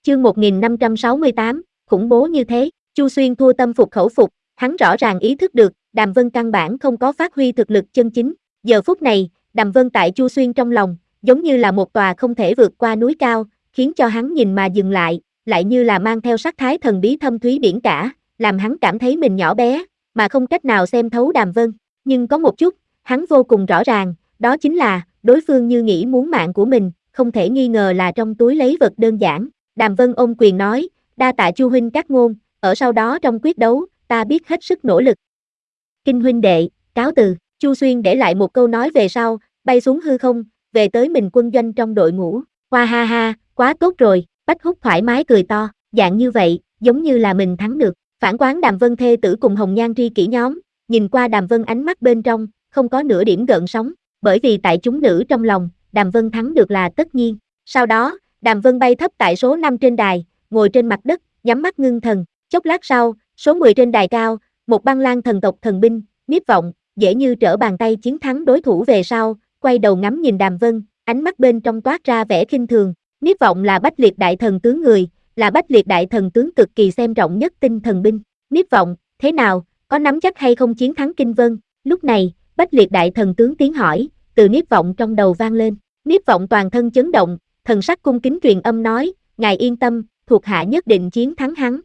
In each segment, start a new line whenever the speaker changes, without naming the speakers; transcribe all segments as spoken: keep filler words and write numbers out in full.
Chương một nghìn năm trăm sáu mươi tám, khủng bố như thế, Chu Xuyên thua tâm phục khẩu phục, hắn rõ ràng ý thức được, Đàm Vân căn bản không có phát huy thực lực chân chính. Giờ phút này, Đàm Vân tại Chu Xuyên trong lòng, giống như là một tòa không thể vượt qua núi cao, khiến cho hắn nhìn mà dừng lại, lại như là mang theo sắc thái thần bí thâm thúy biển cả, làm hắn cảm thấy mình nhỏ bé, mà không cách nào xem thấu Đàm Vân. Nhưng có một chút, hắn vô cùng rõ ràng, đó chính là, đối phương như nghĩ muốn mạng của mình, không thể nghi ngờ là trong túi lấy vật đơn giản. Đàm Vân ôm quyền nói, đa tạ Chu huynh các ngôn, ở sau đó trong quyết đấu, ta biết hết sức nỗ lực. Kinh huynh đệ, cáo từ. Chu Xuyên để lại một câu nói về sau, bay xuống hư không, về tới mình quân doanh trong đội ngũ. Hoa ha ha, quá tốt rồi, Bách Húc thoải mái cười to, dạng như vậy, giống như là mình thắng được. Phản quán Đàm Vân thê tử cùng Hồng Nhan tri kỷ nhóm, nhìn qua Đàm Vân ánh mắt bên trong, không có nửa điểm gợn sóng, bởi vì tại chúng nữ trong lòng, Đàm Vân thắng được là tất nhiên. Sau đó, Đàm Vân bay thấp tại số năm trên đài, ngồi trên mặt đất, nhắm mắt ngưng thần. Chốc lát sau, số mười trên đài cao, một băng lang thần tộc thần binh, Niếp Vọng, dễ như trở bàn tay chiến thắng đối thủ về sau, quay đầu ngắm nhìn Đàm Vân, ánh mắt bên trong toát ra vẻ khinh thường. Niếp Vọng là Bách Liệt đại thần tướng người, là Bách Liệt đại thần tướng cực kỳ xem trọng nhất tinh thần binh. Niếp Vọng, thế nào, có nắm chắc hay không chiến thắng Kinh Vân? Lúc này, Bách Liệt đại thần tướng tiếng hỏi, từ Niếp Vọng trong đầu vang lên. Niếp Vọng toàn thân chấn động, thần sắc cung kính truyền âm nói, ngài yên tâm, thuộc hạ nhất định chiến thắng hắn.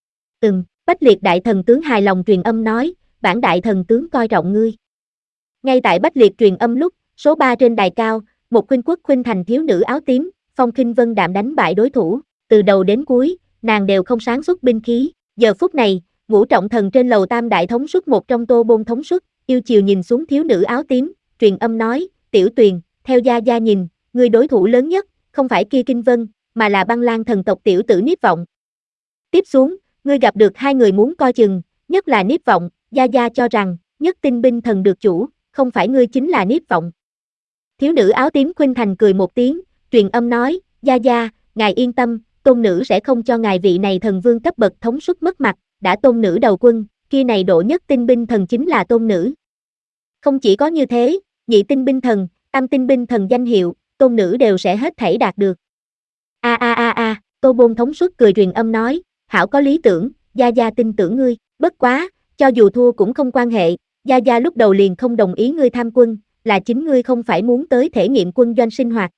Ừm, Bách Liệt đại thần tướng hài lòng truyền âm nói, bản đại thần tướng coi trọng ngươi. Ngay tại Bách Liệt truyền âm lúc, số ba trên đài cao, một khuynh quốc khuynh thành thiếu nữ áo tím, Phong Khinh Vân đạm đánh bại đối thủ, từ đầu đến cuối, nàng đều không sáng xuất binh khí. Giờ phút này, Ngũ Trọng Thần trên lầu Tam đại thống suất một trong Tô Bôn thống suất, yêu chiều nhìn xuống thiếu nữ áo tím, truyền âm nói, Tiểu Tuyền, theo gia gia nhìn, người đối thủ lớn nhất, không phải kia Kinh Vân, mà là băng lang thần tộc tiểu tử Niếp Vọng. Tiếp xuống, ngươi gặp được hai người muốn coi chừng, nhất là Niếp Vọng, gia gia cho rằng, nhất tinh binh thần được chủ, không phải ngươi chính là Niếp Vọng. Thiếu nữ áo tím khuynh thành cười một tiếng, truyền âm nói, gia gia, ngài yên tâm, tôn nữ sẽ không cho ngài vị này thần vương cấp bậc thống suất mất mặt, đã tôn nữ đầu quân, kia này độ nhất tinh binh thần chính là tôn nữ. Không chỉ có như thế, nhị tinh binh thần, tam tinh binh thần danh hiệu, tôn nữ đều sẽ hết thảy đạt được. A a a a, Tô Bôn thống suất cười truyền âm nói, hảo có lý tưởng, gia gia tin tưởng ngươi, bất quá, cho dù thua cũng không quan hệ, gia gia lúc đầu liền không đồng ý ngươi tham quân, là chính ngươi không phải muốn tới thể nghiệm quân doanh sinh hoạt.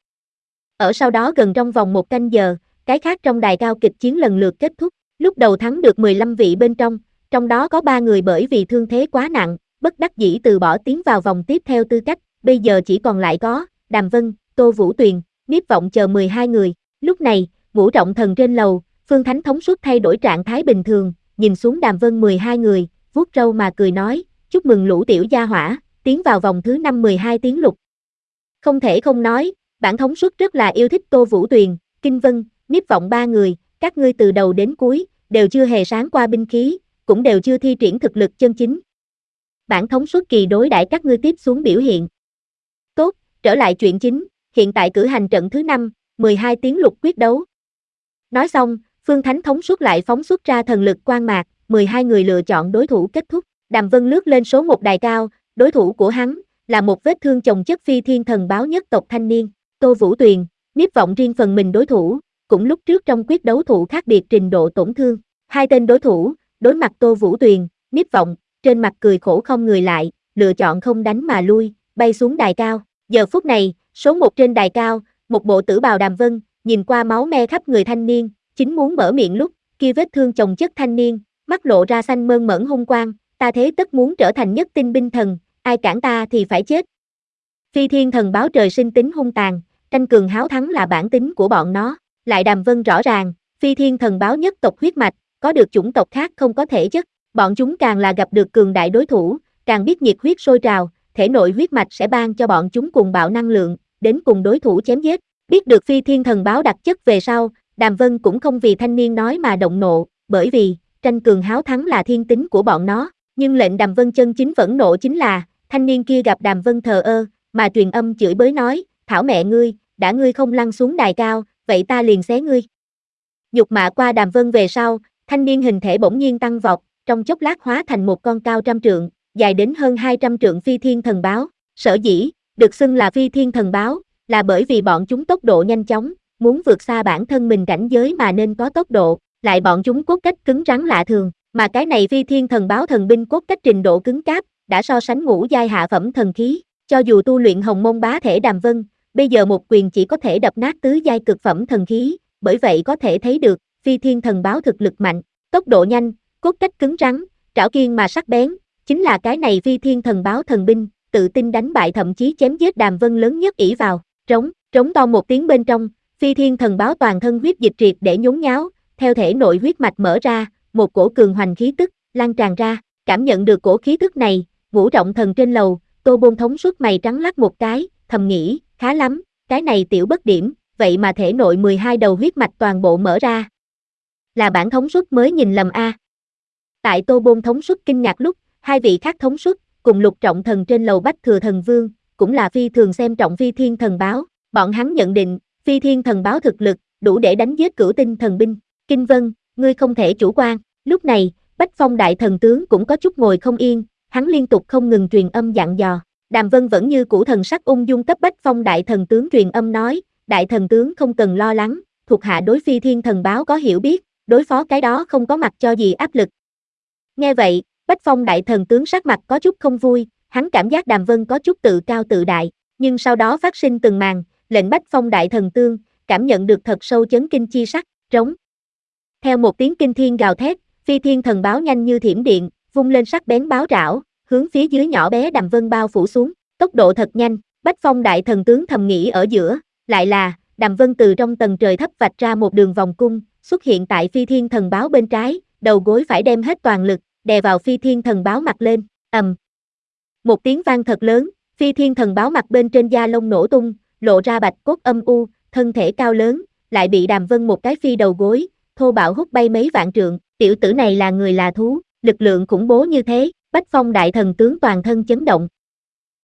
Ở sau đó gần trong vòng một canh giờ, cái khác trong đài cao kịch chiến lần lượt kết thúc, lúc đầu thắng được mười lăm vị bên trong, trong đó có ba người bởi vì thương thế quá nặng, bất đắc dĩ từ bỏ tiến vào vòng tiếp theo tư cách, bây giờ chỉ còn lại có Đàm Vân, Tô Vũ Tuyền, Niếp Vọng chờ mười hai người. Lúc này, Ngũ Trọng Thần trên lầu, Phương Thánh thống suất thay đổi trạng thái bình thường, nhìn xuống Đàm Vân mười hai người, vuốt râu mà cười nói, chúc mừng lũ tiểu gia hỏa, tiến vào vòng thứ năm mười hai tiếng lục. Không thể không nói, bản thống suất rất là yêu thích Tô Vũ Tuyền, Kinh Vân, Niếp Vọng ba người, các ngươi từ đầu đến cuối, đều chưa hề sáng qua binh khí, cũng đều chưa thi triển thực lực chân chính. Bản thống suất kỳ đối đãi các ngươi tiếp xuống biểu hiện. Tốt, trở lại chuyện chính, hiện tại cử hành trận thứ năm, mười hai tiếng lục quyết đấu. Nói xong, Phương Thánh thống suất lại phóng xuất ra thần lực quang mạc, mười hai người lựa chọn đối thủ kết thúc. Đàm Vân lướt lên số một đài cao, đối thủ của hắn là một vết thương chồng chất phi thiên thần báo nhất tộc thanh niên, Tô Vũ Tuyền, Niếp Vọng riêng phần mình đối thủ, cũng lúc trước trong quyết đấu thụ khác biệt trình độ tổn thương. Hai tên đối thủ, đối mặt Tô Vũ Tuyền, Niếp Vọng, trên mặt cười khổ không người lại, lựa chọn không đánh mà lui, bay xuống đài cao. Giờ phút này, số một trên đài cao, một bộ tử bào Đàm Vân, nhìn qua máu me khắp người thanh niên, chính muốn mở miệng lúc, kia vết thương chồng chất thanh niên, mắt lộ ra xanh mơn mởn hung quang, ta thế tất muốn trở thành nhất tinh binh thần, ai cản ta thì phải chết. Phi thiên thần báo trời sinh tính hung tàn, tranh cường háo thắng là bản tính của bọn nó, lại Đàm Vân rõ ràng, phi thiên thần báo nhất tộc huyết mạch, có được chủng tộc khác không có thể chất, bọn chúng càng là gặp được cường đại đối thủ, càng biết nhiệt huyết sôi trào, thể nội huyết mạch sẽ ban cho bọn chúng cùng bạo năng lượng, đến cùng đối thủ chém giết. Biết được phi thiên thần báo đặc chất về sau, Đàm Vân cũng không vì thanh niên nói mà động nộ, bởi vì, tranh cường háo thắng là thiên tính của bọn nó, nhưng lệnh Đàm Vân chân chính phẫn nộ chính là, thanh niên kia gặp Đàm Vân thờ ơ, mà truyền âm chửi bới nói, thảo mẹ ngươi, đã ngươi không lăn xuống đài cao, vậy ta liền xé ngươi. Nhục mạ qua Đàm Vân về sau, thanh niên hình thể bỗng nhiên tăng vọt, trong chốc lát hóa thành một con cao trăm trượng, dài đến hơn hai trăm trượng phi thiên thần báo, sở dĩ, được xưng là phi thiên thần báo, là bởi vì bọn chúng tốc độ nhanh chóng, muốn vượt xa bản thân mình cảnh giới mà nên có tốc độ, lại bọn chúng cốt cách cứng rắn lạ thường, mà cái này phi thiên thần báo thần binh cốt cách trình độ cứng cáp, đã so sánh ngũ giai hạ phẩm thần khí, cho dù tu luyện hồng môn bá thể Đàm Vân, bây giờ một quyền chỉ có thể đập nát tứ giai cực phẩm thần khí, bởi vậy có thể thấy được, phi thiên thần báo thực lực mạnh, tốc độ nhanh, cốt cách cứng rắn, trảo kiên mà sắc bén, chính là cái này phi thiên thần báo thần binh, tự tin đánh bại thậm chí chém giết Đàm Vân lớn nhất ỷ vào, trống, trống to một tiếng bên trong, phi thiên thần báo toàn thân huyết dịch triệt để nhốn nháo, theo thể nội huyết mạch mở ra, một cổ cường hoành khí tức, lan tràn ra, cảm nhận được cổ khí tức này, ngũ trọng thần trên lầu, Tô Bôn thống suốt mày trắng lắc một cái, thầm nghĩ, khá lắm, cái này tiểu bất điểm, vậy mà thể nội mười hai đầu huyết mạch toàn bộ mở ra. Là bản thống suất mới nhìn lầm a. Tại Tô Bôn thống suất kinh ngạc lúc, hai vị khác thống suất, cùng lục trọng thần trên lầu Bách Thừa Thần Vương, cũng là phi thường xem trọng phi thiên thần báo, bọn hắn nhận định, phi thiên thần báo thực lực, đủ để đánh giết cửu tinh thần binh. Kinh Vân, ngươi không thể chủ quan. Lúc này, Bách Phong đại thần tướng cũng có chút ngồi không yên, hắn liên tục không ngừng truyền âm dặn dò. Đàm Vân vẫn như cũ thần sắc ung dung cấp Bách Phong đại thần tướng truyền âm nói, đại thần tướng không cần lo lắng, thuộc hạ đối phi thiên thần báo có hiểu biết, đối phó cái đó không có mặt cho gì áp lực. Nghe vậy, Bách Phong đại thần tướng sắc mặt có chút không vui, hắn cảm giác Đàm Vân có chút tự cao tự đại, nhưng sau đó phát sinh từng màn, lệnh Bách Phong đại thần tướng cảm nhận được thật sâu chấn kinh chi sắc, trống. Theo một tiếng kinh thiên gào thét, phi thiên thần báo nhanh như thiểm điện, vung lên sắc bén báo rảo, hướng phía dưới nhỏ bé Đàm Vân bao phủ xuống, tốc độ thật nhanh, Bách Phong đại thần tướng thầm nghĩ ở giữa, lại là, Đàm Vân từ trong tầng trời thấp vạch ra một đường vòng cung, xuất hiện tại phi thiên thần báo bên trái, đầu gối phải đem hết toàn lực, đè vào phi thiên thần báo mặt lên, ầm. Một tiếng vang thật lớn, phi thiên thần báo mặt bên trên da lông nổ tung, lộ ra bạch cốt âm u, thân thể cao lớn, lại bị Đàm Vân một cái phi đầu gối, thô bạo hút bay mấy vạn trượng, tiểu tử này là người là thú, lực lượng khủng bố như thế, Bách Phong đại thần tướng toàn thân chấn động,